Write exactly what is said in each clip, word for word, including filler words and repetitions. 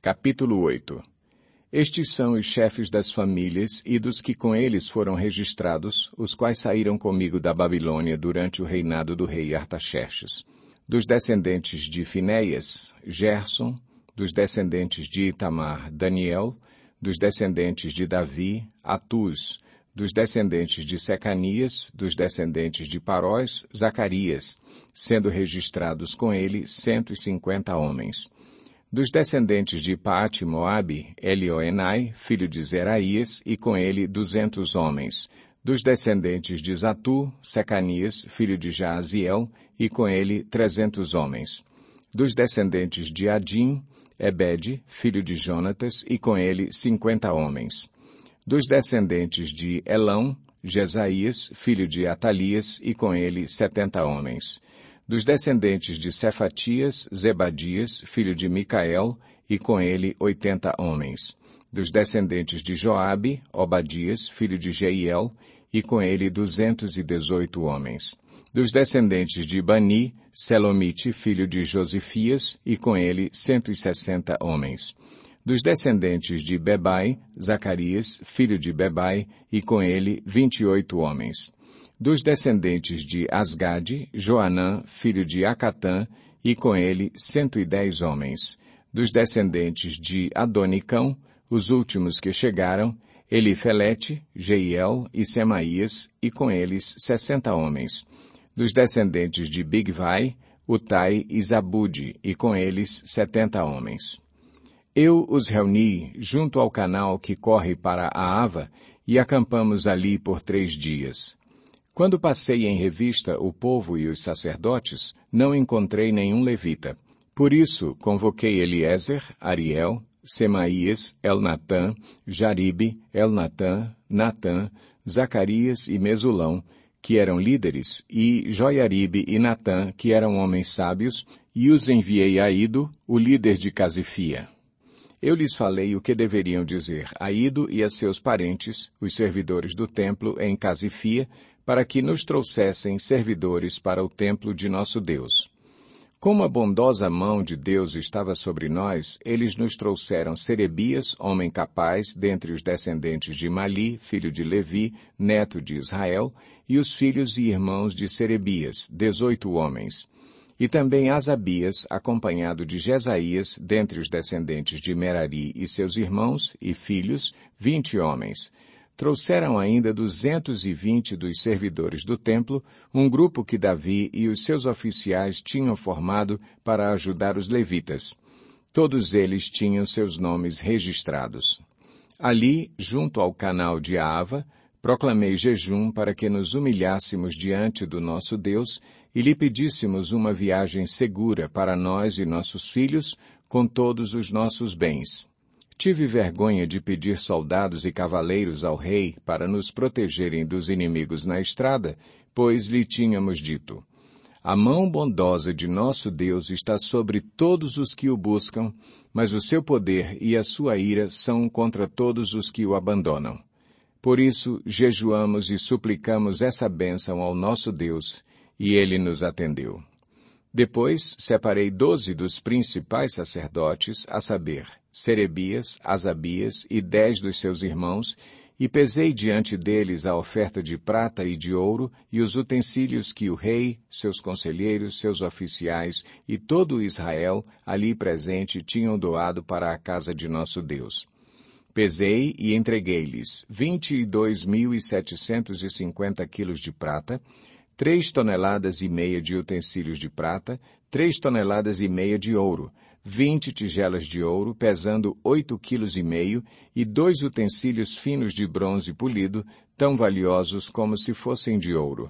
Capítulo oito. Estes são os chefes das famílias e dos que com eles foram registrados, os quais saíram comigo da Babilônia durante o reinado do rei Artaxerxes. Dos descendentes de Finéias, Gerson; dos descendentes de Itamar, Daniel; dos descendentes de Davi, Atuz; dos descendentes de Secanias; dos descendentes de Parós, Zacarias, sendo registrados com ele cento e cinquenta homens. Dos descendentes de Paate-Moabe, Elioenai, filho de Zeraías, e com ele duzentos homens. Dos descendentes de Zatu, Secanias, filho de Jaaziel, e com ele trezentos homens. Dos descendentes de Adim, Ebede, filho de Jonatas, e com ele cinquenta homens. Dos descendentes de Elão, Jesaías, filho de Atalias, e com ele setenta homens. Dos descendentes de Cefatias, Zebadias, filho de Micael, e com ele oitenta homens. Dos descendentes de Joabe, Obadias, filho de Jeiel, e com ele duzentos e dezoito homens. Dos descendentes de Bani, Selomite, filho de Josifias, e com ele cento e sessenta homens. Dos descendentes de Bebai, Zacarias, filho de Bebai, e com ele vinte e oito homens. Dos descendentes de Asgade, Joanã, filho de Acatã, e com ele cento e dez homens. Dos descendentes de Adonicão, os últimos que chegaram, Elifelete, Jeiel e Semaías, e com eles sessenta homens. Dos descendentes de Bigvai, Utai e Zabude, e com eles setenta homens. Eu os reuni junto ao canal que corre para a Ava, e acampamos ali por três dias. Quando passei em revista o povo e os sacerdotes, não encontrei nenhum levita. Por isso, convoquei Eliezer, Ariel, Semaías, Elnatã, Jaribe, Elnatã, Natã, Zacarias e Mesulão, que eram líderes, e Joiaribe e Natã, que eram homens sábios, e os enviei a Ido, o líder de Casifia. Eu lhes falei o que deveriam dizer a Ido e a seus parentes, os servidores do templo em Casifia, para que nos trouxessem servidores para o templo de nosso Deus. Como a bondosa mão de Deus estava sobre nós, eles nos trouxeram Serebias, homem capaz, dentre os descendentes de Mali, filho de Levi, neto de Israel, e os filhos e irmãos de Serebias, dezoito homens. E também Asabias, acompanhado de Jesaías, dentre os descendentes de Merari e seus irmãos e filhos, vinte homens. Trouxeram ainda duzentos e vinte dos servidores do templo, um grupo que Davi e os seus oficiais tinham formado para ajudar os levitas. Todos eles tinham seus nomes registrados. Ali, junto ao canal de Ava, proclamei jejum para que nos humilhássemos diante do nosso Deus e lhe pedíssemos uma viagem segura para nós e nossos filhos, com todos os nossos bens. Tive vergonha de pedir soldados e cavaleiros ao rei para nos protegerem dos inimigos na estrada, pois lhe tínhamos dito: a mão bondosa de nosso Deus está sobre todos os que o buscam, mas o seu poder e a sua ira são contra todos os que o abandonam. Por isso, jejuamos e suplicamos essa bênção ao nosso Deus, e ele nos atendeu. Depois, separei doze dos principais sacerdotes, a saber, Serebias, Asabias e dez dos seus irmãos, e pesei diante deles a oferta de prata e de ouro e os utensílios que o rei, seus conselheiros, seus oficiais e todo Israel ali presente tinham doado para a casa de nosso Deus. Pesei e entreguei-lhes vinte e dois mil e setecentos e cinquenta quilos de prata, três toneladas e meia de utensílios de prata, três toneladas e meia de ouro, vinte tigelas de ouro, pesando oito quilos e meio, e dois utensílios finos de bronze polido, tão valiosos como se fossem de ouro.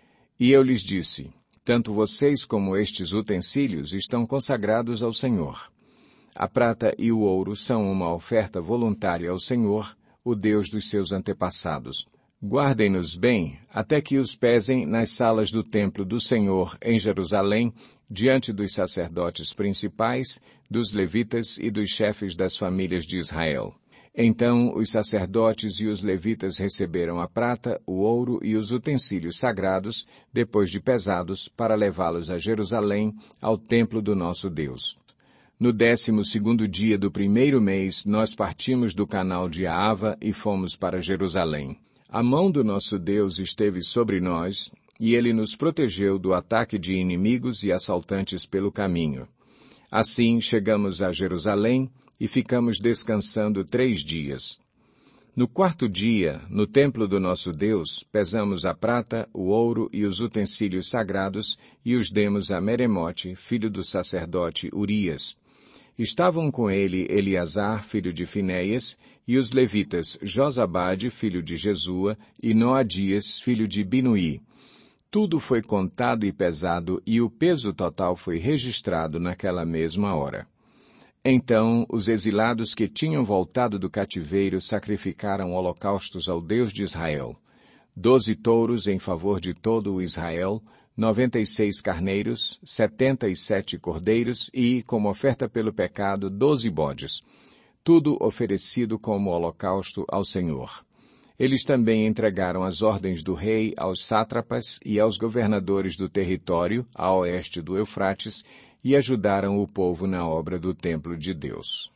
E eu lhes disse: tanto vocês como estes utensílios estão consagrados ao Senhor. A prata e o ouro são uma oferta voluntária ao Senhor, o Deus dos seus antepassados. Guardem-nos bem, até que os pesem nas salas do templo do Senhor em Jerusalém, diante dos sacerdotes principais, dos levitas e dos chefes das famílias de Israel. Então os sacerdotes e os levitas receberam a prata, o ouro e os utensílios sagrados, depois de pesados, para levá-los a Jerusalém, ao templo do nosso Deus. No décimo segundo dia do primeiro mês, nós partimos do canal de Ava e fomos para Jerusalém. A mão do nosso Deus esteve sobre nós, e Ele nos protegeu do ataque de inimigos e assaltantes pelo caminho. Assim, chegamos a Jerusalém e ficamos descansando três dias. No quarto dia, no templo do nosso Deus, pesamos a prata, o ouro e os utensílios sagrados e os demos a Meremote, filho do sacerdote Urias. Estavam com ele Eleazar, filho de Finéias, e os levitas Josabade, filho de Jesua, e Noadias, filho de Binuí. Tudo foi contado e pesado, e o peso total foi registrado naquela mesma hora. Então, os exilados que tinham voltado do cativeiro sacrificaram holocaustos ao Deus de Israel. Doze touros em favor de todo o Israel, noventa e seis carneiros, setenta e sete cordeiros e, como oferta pelo pecado, doze bodes. Tudo oferecido como holocausto ao Senhor. Eles também entregaram as ordens do rei aos sátrapas e aos governadores do território, a oeste do Eufrates, e ajudaram o povo na obra do templo de Deus.